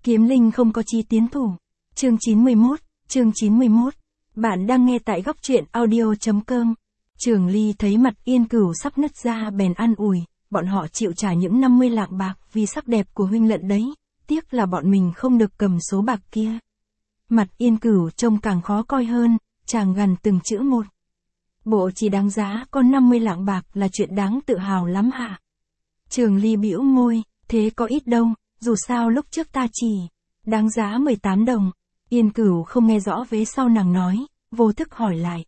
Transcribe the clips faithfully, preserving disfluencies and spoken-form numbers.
Kiếm linh không có chí tiến thủ. Chương chín mươi mốt, chương chín mươi mốt. Bạn đang nghe tại góc truyện audio chấm com. Trường Ly thấy mặt Yên Cửu sắp nứt ra bèn an ủi, bọn họ chịu trả những năm mươi lạng bạc vì sắc đẹp của huynh lận đấy, tiếc là bọn mình không được cầm số bạc kia. Mặt Yên Cửu trông càng khó coi hơn, chàng gằn từng chữ một. Bộ chỉ đáng giá có năm mươi lạng bạc là chuyện đáng tự hào lắm hả? Trường Ly bĩu môi, thế có ít đâu, dù sao lúc trước ta chỉ đáng giá mười tám đồng. Yên Cửu không nghe rõ vế sau nàng nói, vô thức hỏi lại.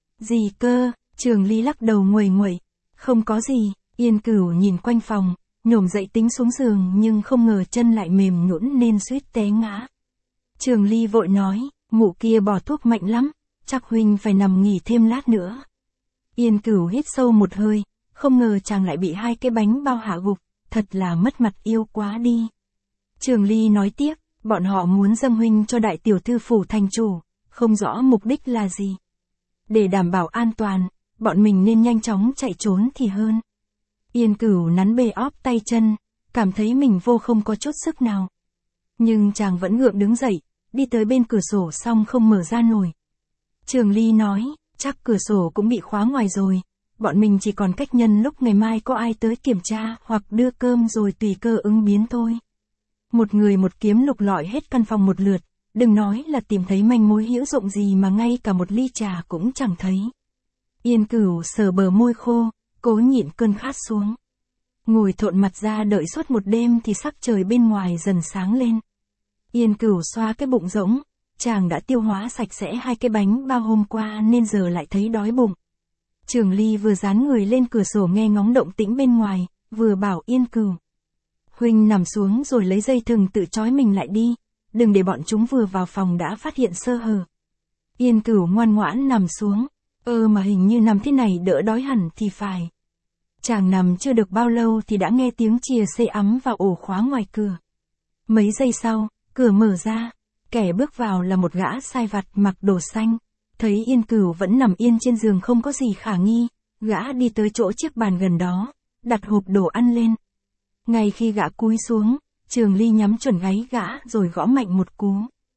Gì cơ? Trường Ly lắc đầu nguầy nguậy. Không có gì. Yên Cửu nhìn quanh phòng, nhổm dậy tính xuống giường nhưng không ngờ chân lại mềm nhũn nên suýt té ngã. Trường Ly vội nói, mụ kia bỏ thuốc mạnh lắm, chắc huynh phải nằm nghỉ thêm lát nữa. Yên Cửu hít sâu một hơi, không ngờ chàng lại bị hai cái bánh bao hạ gục, thật là mất mặt yêu quá đi. Trường Ly nói tiếp, bọn họ muốn dâng huynh cho đại tiểu thư phủ thành chủ, không rõ mục đích là gì. Để đảm bảo an toàn, bọn mình nên nhanh chóng chạy trốn thì hơn. Yên Cửu nắn bề óp tay chân, cảm thấy mình vô không có chút sức nào. Nhưng chàng vẫn gượng đứng dậy, đi tới bên cửa sổ xong không mở ra nổi. Trường Ly nói, chắc cửa sổ cũng bị khóa ngoài rồi, bọn mình chỉ còn cách nhân lúc ngày mai có ai tới kiểm tra hoặc đưa cơm rồi tùy cơ ứng biến thôi. Một người một kiếm lục lọi hết căn phòng một lượt, đừng nói là tìm thấy manh mối hữu dụng gì mà ngay cả một ly trà cũng chẳng thấy. Yên Cửu sờ bờ môi khô, cố nhịn cơn khát xuống. Ngồi thộn mặt ra đợi suốt một đêm thì sắc trời bên ngoài dần sáng lên. Yên Cửu xoa cái bụng rỗng, chàng đã tiêu hóa sạch sẽ hai cái bánh bao hôm qua nên giờ lại thấy đói bụng. Trường Ly vừa dán người lên cửa sổ nghe ngóng động tĩnh bên ngoài, vừa bảo Yên Cửu. Huynh nằm xuống rồi lấy dây thừng tự trói mình lại đi, đừng để bọn chúng vừa vào phòng đã phát hiện sơ hở. Yên Cửu ngoan ngoãn nằm xuống, ơ mà hình như nằm thế này đỡ đói hẳn thì phải. Chàng nằm chưa được bao lâu thì đã nghe tiếng chìa xê ấm vào ổ khóa ngoài cửa. Mấy giây sau, cửa mở ra, kẻ bước vào là một gã sai vặt mặc đồ xanh. Thấy Yên Cửu vẫn nằm yên trên giường không có gì khả nghi, gã đi tới chỗ chiếc bàn gần đó, đặt hộp đồ ăn lên. Ngay khi gã cúi xuống, Trường Ly nhắm chuẩn gáy gã rồi gõ mạnh một cú.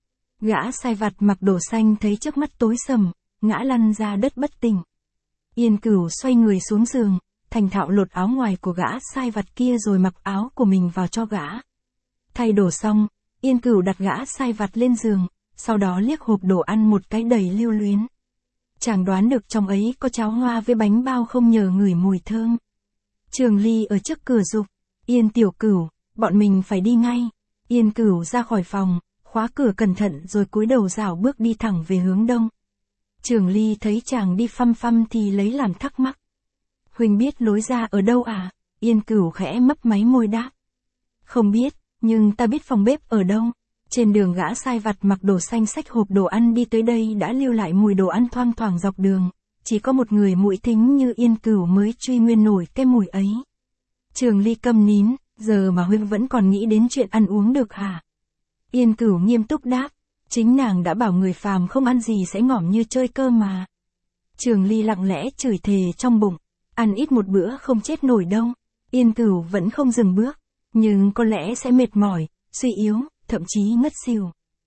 Gã sai vặt mặc đồ xanh thấy trước mắt tối sầm, ngã lăn ra đất bất tỉnh. Yên Cửu xoay người xuống giường, thành thạo lột áo ngoài của gã sai vặt kia rồi mặc áo của mình vào cho gã. Thay đồ xong, Yên Cửu đặt gã sai vặt lên giường, sau đó liếc hộp đồ ăn một cái đầy lưu luyến. Chàng đoán được trong ấy có cháo hoa với bánh bao không nhờ ngửi mùi thơm. Trường Ly ở trước cửa giục, Yên Tiểu Cửu, bọn mình phải đi ngay. Yên Cửu ra khỏi phòng, khóa cửa cẩn thận rồi cúi đầu rảo bước đi thẳng về hướng đông. Trường Ly thấy chàng đi phăm phăm thì lấy làm thắc mắc. Huynh biết lối ra ở đâu à? Yên Cửu khẽ mấp máy môi đáp. Không biết, nhưng ta biết phòng bếp ở đâu. Trên đường gã sai vặt mặc đồ xanh xách hộp đồ ăn đi tới đây đã lưu lại mùi đồ ăn thoang thoảng dọc đường. Chỉ có một người mũi thính như Yên Cửu mới truy nguyên nổi cái mùi ấy. Trường Ly câm nín, giờ mà huynh vẫn còn nghĩ đến chuyện ăn uống được hả? Yên Cửu nghiêm túc đáp, chính nàng đã bảo người phàm không ăn gì sẽ ngỏm như chơi cơ mà. Trường Ly lặng lẽ chửi thề trong bụng, ăn ít một bữa không chết nổi đâu. Yên Cửu vẫn không dừng bước, nhưng có lẽ sẽ mệt mỏi, suy yếu, thậm chí ngất xỉu.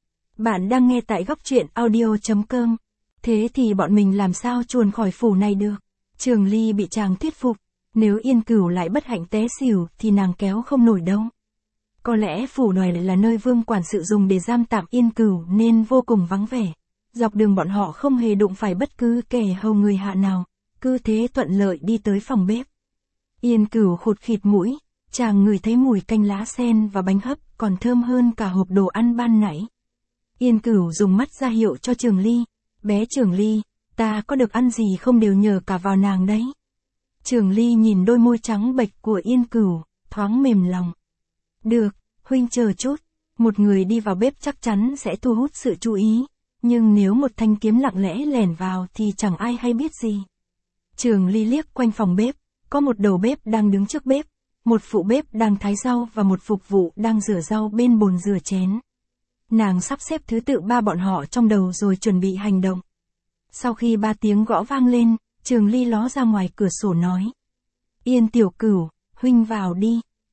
Bạn đang nghe tại góc truyện audio chấm com. Thế thì bọn mình làm sao chuồn khỏi phủ này được? Trường Ly bị chàng thuyết phục, nếu Yên Cửu lại bất hạnh té xỉu thì nàng kéo không nổi đâu. Có lẽ phủ này là nơi vương quản sự dùng để giam tạm Yên Cửu nên vô cùng vắng vẻ. Dọc đường bọn họ không hề đụng phải bất cứ kẻ hầu người hạ nào, cứ thế thuận lợi đi tới phòng bếp. Yên Cửu khụt khịt mũi, chàng ngửi thấy mùi canh lá sen và bánh hấp còn thơm hơn cả hộp đồ ăn ban nãy. Yên Cửu dùng mắt ra hiệu cho Trường Ly, bé Trường Ly, ta có được ăn gì không đều nhờ cả vào nàng đấy. Trường Ly nhìn đôi môi trắng bệch của Yên Cửu, thoáng mềm lòng. Được, huynh chờ chút, một người đi vào bếp chắc chắn sẽ thu hút sự chú ý, nhưng nếu một thanh kiếm lặng lẽ lẻn vào thì chẳng ai hay biết gì. Trường Ly liếc quanh phòng bếp, có một đầu bếp đang đứng trước bếp, một phụ bếp đang thái rau và một phục vụ đang rửa rau bên bồn rửa chén. Nàng sắp xếp thứ tự ba bọn họ trong đầu rồi chuẩn bị hành động. Sau khi ba tiếng gõ vang lên, Trường Ly ló ra ngoài cửa sổ nói. Yên Tiểu Cửu, huynh vào đi.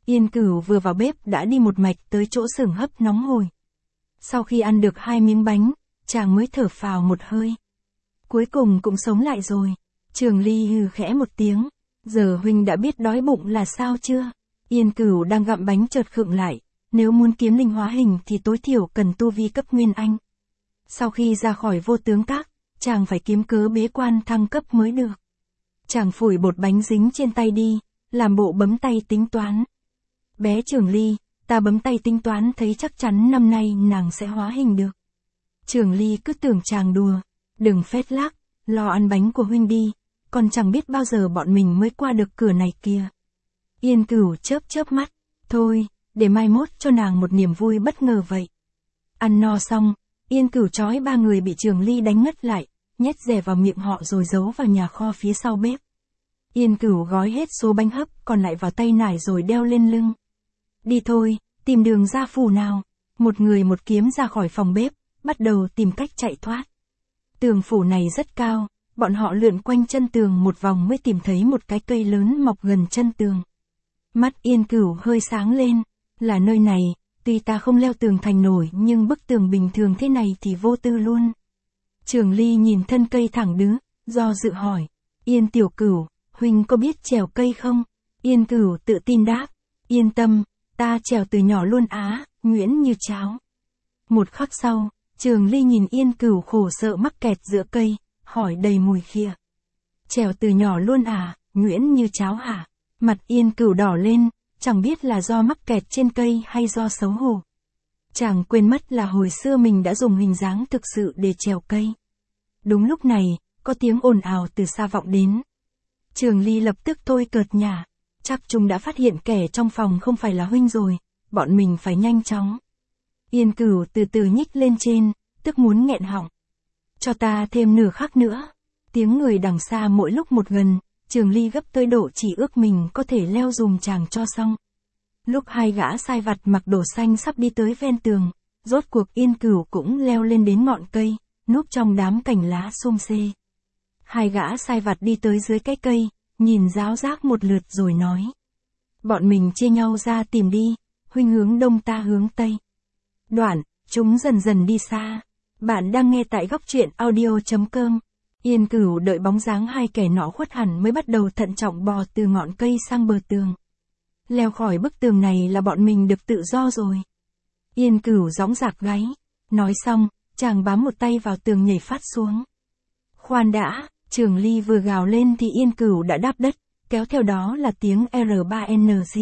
Yên Cửu vừa vào bếp đã đi một mạch tới chỗ xưởng hấp nóng hổi. Sau khi ăn được hai miếng bánh, chàng mới thở phào một hơi. Cuối cùng cũng sống lại rồi. Trường Ly hừ khẽ một tiếng. Giờ huynh đã biết đói bụng là sao chưa? Yên Cửu đang gặm bánh chợt khựng lại. Nếu muốn kiếm linh hóa hình thì tối thiểu cần tu vi cấp nguyên anh. Sau khi ra khỏi vô tướng các, chàng phải kiếm cớ bế quan thăng cấp mới được. Chàng phủi bột bánh dính trên tay đi, làm bộ bấm tay tính toán. Bé Trường Ly, ta bấm tay tính toán thấy chắc chắn năm nay nàng sẽ hóa hình được. Trường Ly cứ tưởng chàng đùa, đừng phét lác, lo ăn bánh của huynh đi, còn chẳng biết bao giờ bọn mình mới qua được cửa này kia. Yên Cửu chớp chớp mắt, thôi, để mai mốt cho nàng một niềm vui bất ngờ vậy. Ăn no xong, Yên Cửu trói ba người bị Trường Ly đánh ngất lại, nhét dẻ vào miệng họ rồi giấu vào nhà kho phía sau bếp. Yên Cửu gói hết số bánh hấp còn lại vào tay nải rồi đeo lên lưng. Đi thôi, tìm đường ra phủ nào. Một người một kiếm ra khỏi phòng bếp, bắt đầu tìm cách chạy thoát. Tường phủ này rất cao, bọn họ lượn quanh chân tường một vòng mới tìm thấy một cái cây lớn mọc gần chân tường. Mắt Yên Cửu hơi sáng lên, là nơi này, tuy ta không leo tường thành nổi nhưng bức tường bình thường thế này thì vô tư luôn. Trường Ly nhìn thân cây thẳng đứng, do dự hỏi, Yên tiểu Cửu, huynh có biết trèo cây không? Yên Cửu tự tin đáp, yên tâm, ta trèo từ nhỏ luôn á, nhuyễn như cháo. Một khắc sau, Trường Ly nhìn Yên Cửu khổ sợ mắc kẹt giữa cây, hỏi đầy mùi khịa. Trèo từ nhỏ luôn à, nhuyễn như cháo hả? Mặt Yên Cửu đỏ lên, chẳng biết là do mắc kẹt trên cây hay do xấu hổ. Chàng quên mất là hồi xưa mình đã dùng hình dáng thực sự để trèo cây. Đúng lúc này, có tiếng ồn ào từ xa vọng đến. Trường Ly lập tức thôi cợt nhả, chắc chúng đã phát hiện kẻ trong phòng không phải là huynh rồi, bọn mình phải nhanh chóng. Yên Cửu từ từ nhích lên trên, tức muốn nghẹn họng. Cho ta thêm nửa khắc nữa. Tiếng người đằng xa mỗi lúc một gần, Trường Ly gấp tới độ chỉ ước mình có thể leo dùm chàng cho xong. Lúc hai gã sai vặt mặc đồ xanh sắp đi tới ven tường, rốt cuộc Yên Cửu cũng leo lên đến ngọn cây, núp trong đám cành lá xum xê. Hai gã sai vặt đi tới dưới cái cây, nhìn ráo rác một lượt rồi nói. Bọn mình chia nhau ra tìm đi, huynh hướng đông ta hướng tây. Đoạn, chúng dần dần đi xa. Bạn đang nghe tại góc truyện audio chấm com. Yên Cửu đợi bóng dáng hai kẻ nọ khuất hẳn mới bắt đầu thận trọng bò từ ngọn cây sang bờ tường. Leo khỏi bức tường này là bọn mình được tự do rồi. Yên Cửu dõng dạc gáy. Nói xong, chàng bám một tay vào tường nhảy phát xuống. Khoan đã, Trường Ly vừa gào lên thì Yên Cửu đã đáp đất, kéo theo đó là tiếng R ba N G.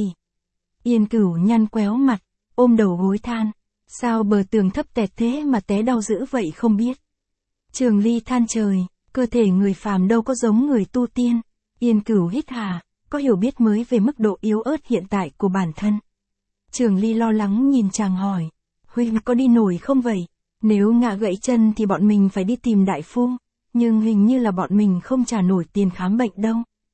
Yên Cửu nhăn quéo mặt, ôm đầu gối than. Sao bờ tường thấp tẹt thế mà té đau dữ vậy không biết. Trường Ly than trời, cơ thể người phàm đâu có giống người tu tiên. Yên Cửu hít hà, có hiểu biết mới về mức độ yếu ớt hiện tại của bản thân. Trường Ly lo lắng nhìn chàng hỏi, huynh có đi nổi không vậy? Nếu ngã gãy chân thì bọn mình phải đi tìm đại phu, nhưng hình như là bọn mình không trả nổi tiền khám bệnh đâu.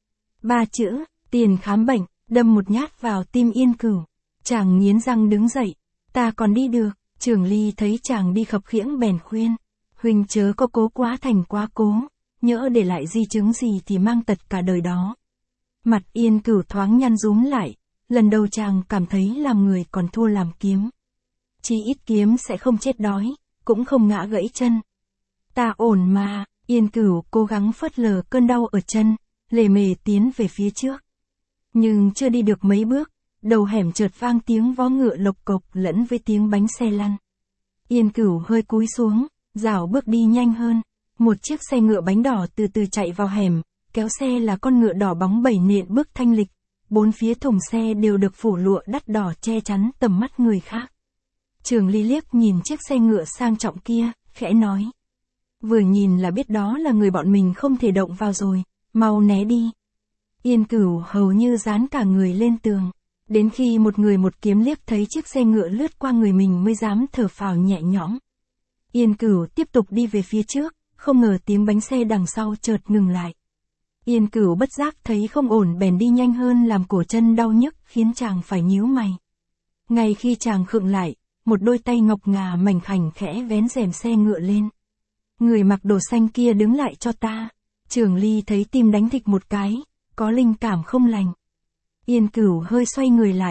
Ba chữ, tiền khám bệnh, đâm một nhát vào tim Yên Cửu. Chàng nghiến răng đứng dậy, ta còn đi được. Trường Ly thấy chàng đi khập khiễng bèn khuyên, huynh chớ có cố quá thành quá cố, nhỡ để lại di chứng gì thì mang tật cả đời đó. Mặt Yên Cửu thoáng nhăn rúm lại, lần đầu chàng cảm thấy làm người còn thua làm kiếm. Chỉ ít kiếm sẽ không chết đói, cũng không ngã gãy chân. Ta ổn mà. Yên Cửu cố gắng phớt lờ cơn đau ở chân, lề mề tiến về phía trước. Nhưng chưa đi được mấy bước, đầu hẻm chợt vang tiếng vó ngựa lộc cộc lẫn với tiếng bánh xe lăn. Yên Cửu hơi cúi xuống, rảo bước đi nhanh hơn. Một chiếc xe ngựa bánh đỏ từ từ chạy vào hẻm, kéo xe là con ngựa đỏ bóng bẩy nện bước thanh lịch. Bốn phía thùng xe đều được phủ lụa đắt đỏ che chắn tầm mắt người khác. Trường Ly liếc nhìn chiếc xe ngựa sang trọng kia, khẽ nói. Vừa nhìn là biết đó là người bọn mình không thể động vào rồi, mau né đi. Yên Cửu hầu như dán cả người lên tường. Đến khi một người một kiếm liếc thấy chiếc xe ngựa lướt qua người mình mới dám thở phào nhẹ nhõm. Yên Cửu tiếp tục đi về phía trước, không ngờ tiếng bánh xe đằng sau chợt ngừng lại. Yên Cửu bất giác thấy không ổn bèn đi nhanh hơn làm cổ chân đau nhức khiến chàng phải nhíu mày. Ngay khi chàng khựng lại, một đôi tay ngọc ngà mảnh khảnh khẽ vén rèm xe ngựa lên. Người mặc đồ xanh kia đứng lại cho ta. Trường Ly thấy tim đánh thịch một cái, có linh cảm không lành. Yên Cửu hơi xoay người lại,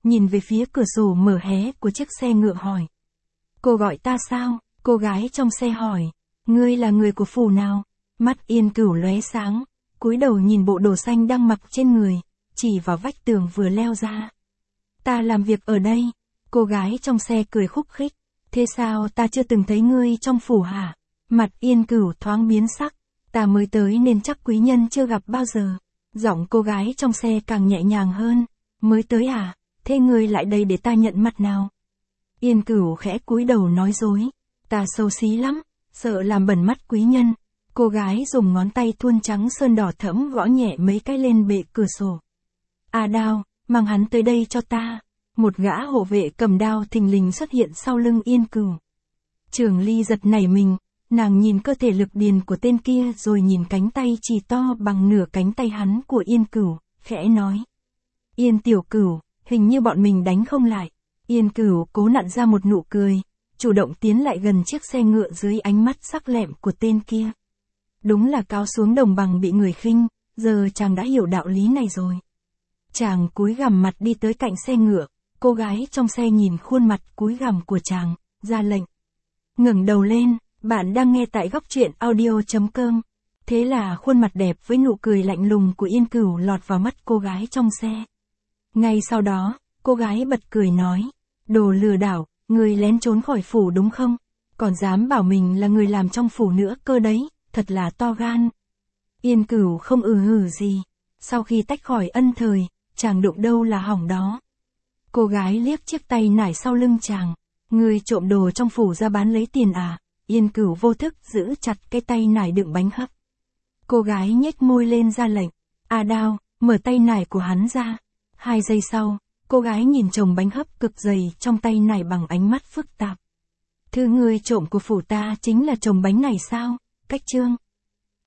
nhìn về phía cửa sổ mở hé của chiếc xe ngựa hỏi. Cô gọi ta sao? Cô gái trong xe hỏi. Ngươi là người của phủ nào? Mắt Yên Cửu lóe sáng, cúi đầu nhìn bộ đồ xanh đang mặc trên người, chỉ vào vách tường vừa leo ra. Ta làm việc ở đây. Cô gái trong xe cười khúc khích. Thế sao ta chưa từng thấy ngươi trong phủ hả? Mặt Yên Cửu thoáng biến sắc. Ta mới tới nên chắc quý nhân chưa gặp bao giờ. Giọng cô gái trong xe càng nhẹ nhàng hơn. Mới tới à? Thế ngươi lại đây để ta nhận mặt nào? Yên Cửu khẽ cúi đầu nói dối. Ta xấu xí lắm, sợ làm bẩn mắt quý nhân. Cô gái dùng ngón tay thuôn trắng sơn đỏ thẫm gõ nhẹ mấy cái lên bệ cửa sổ. A Đao, mang hắn tới đây cho ta. Một gã hộ vệ cầm đao thình lình xuất hiện sau lưng Yên Cửu. Trường Ly giật nảy mình, nàng nhìn cơ thể lực điền của tên kia rồi nhìn cánh tay chỉ to bằng nửa cánh tay hắn của Yên Cửu, khẽ nói. Yên tiểu Cửu, hình như bọn mình đánh không lại. Yên Cửu cố nặn ra một nụ cười, chủ động tiến lại gần chiếc xe ngựa dưới ánh mắt sắc lẹm của tên kia. Đúng là cao xuống đồng bằng bị người khinh, giờ chàng đã hiểu đạo lý này rồi. Chàng cúi gằm mặt đi tới cạnh xe ngựa, cô gái trong xe nhìn khuôn mặt cúi gằm của chàng, ra lệnh. Ngẩng đầu lên, bạn đang nghe tại góc truyện audio chấm com. Thế là khuôn mặt đẹp với nụ cười lạnh lùng của Yên Cửu lọt vào mắt cô gái trong xe. Ngay sau đó, cô gái bật cười nói. Đồ lừa đảo, người lén trốn khỏi phủ đúng không? Còn dám bảo mình là người làm trong phủ nữa cơ đấy, thật là to gan. Yên Cửu không ừ hử gì. Sau khi tách khỏi ân thời, chàng đụng đâu là hỏng đó. Cô gái liếc chiếc tay nải sau lưng chàng. Người trộm đồ trong phủ ra bán lấy tiền à? Yên Cửu vô thức giữ chặt cái tay nải đựng bánh hấp. Cô gái nhếch môi lên ra lệnh. A Đao, mở tay nải của hắn ra. Hai giây sau, cô gái nhìn chồng bánh hấp cực dày trong tay nải bằng ánh mắt phức tạp. Thứ ngươi trộm của phủ ta chính là chồng bánh này sao? Cách chương.